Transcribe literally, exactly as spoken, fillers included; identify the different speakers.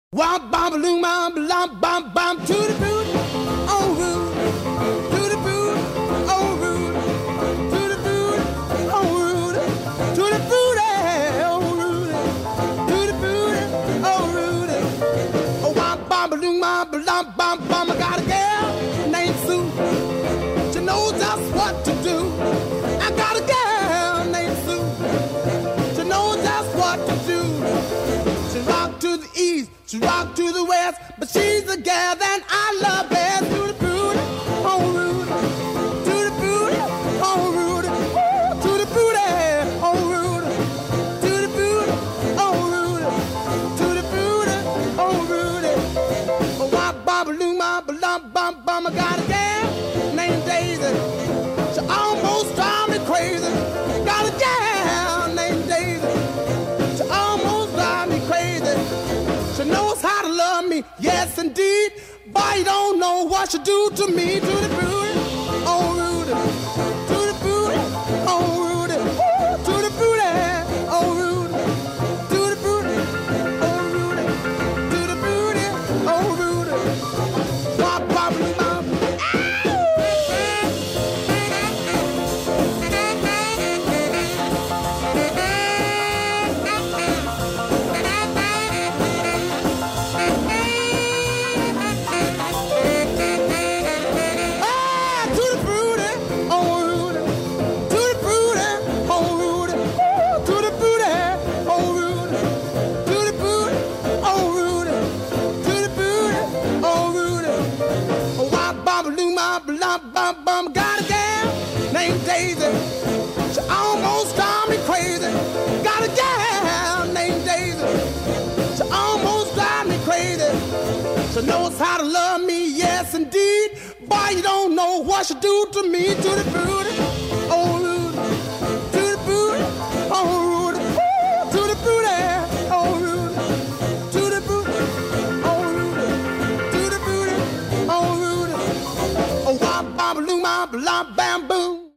Speaker 1: Womp bam balloon bam bam bam bam to the boot, on root, to the boot, on root, to the boot, on root, to the boot, on root, to the boot, on root. Oh, womp bam balloon bam bam bam bam. I got a girl named Sue. She knows just what to do. I got a girl named Sue. She knows just what to do. She rock to the east. She rock to the west, but she's the gal that I love best. To the booty, on Rudy, to the booty, on Rudy, ooh, to the booty, on Rudy, to the booty, on Rudy, to the booty, on Rudy. Oh, wop, bop, loom, bop, lump, bum, bum. I got a gal named Daisy. She almost drives me crazy. Got a gal named Daisy. She almost drives me crazy. She knows how to love me, yes indeed. But you don't know what she do to me. To the booty, oh Rudy, to the booty, oh Rudy, ooh, to the booty, oh Rudy, to the booty, oh Rudy, to the booty, oh Rudy. Wop, wop, wop. Bum, bum, bum. Got a gal named Daisy. She almost drives me crazy. Got a gal named Daisy. She almost drives me crazy. She knows how to love me, yes indeed. Boy, you don't know what she do to me. To the booty, oh Rudy, to the booty, oh Rudy, ooh, to the booty, oh Rudy, to the booty, oh Rudy, to the booty, oh Rudy. Oh, wop, bop, loom, bop, lop, bam, boom.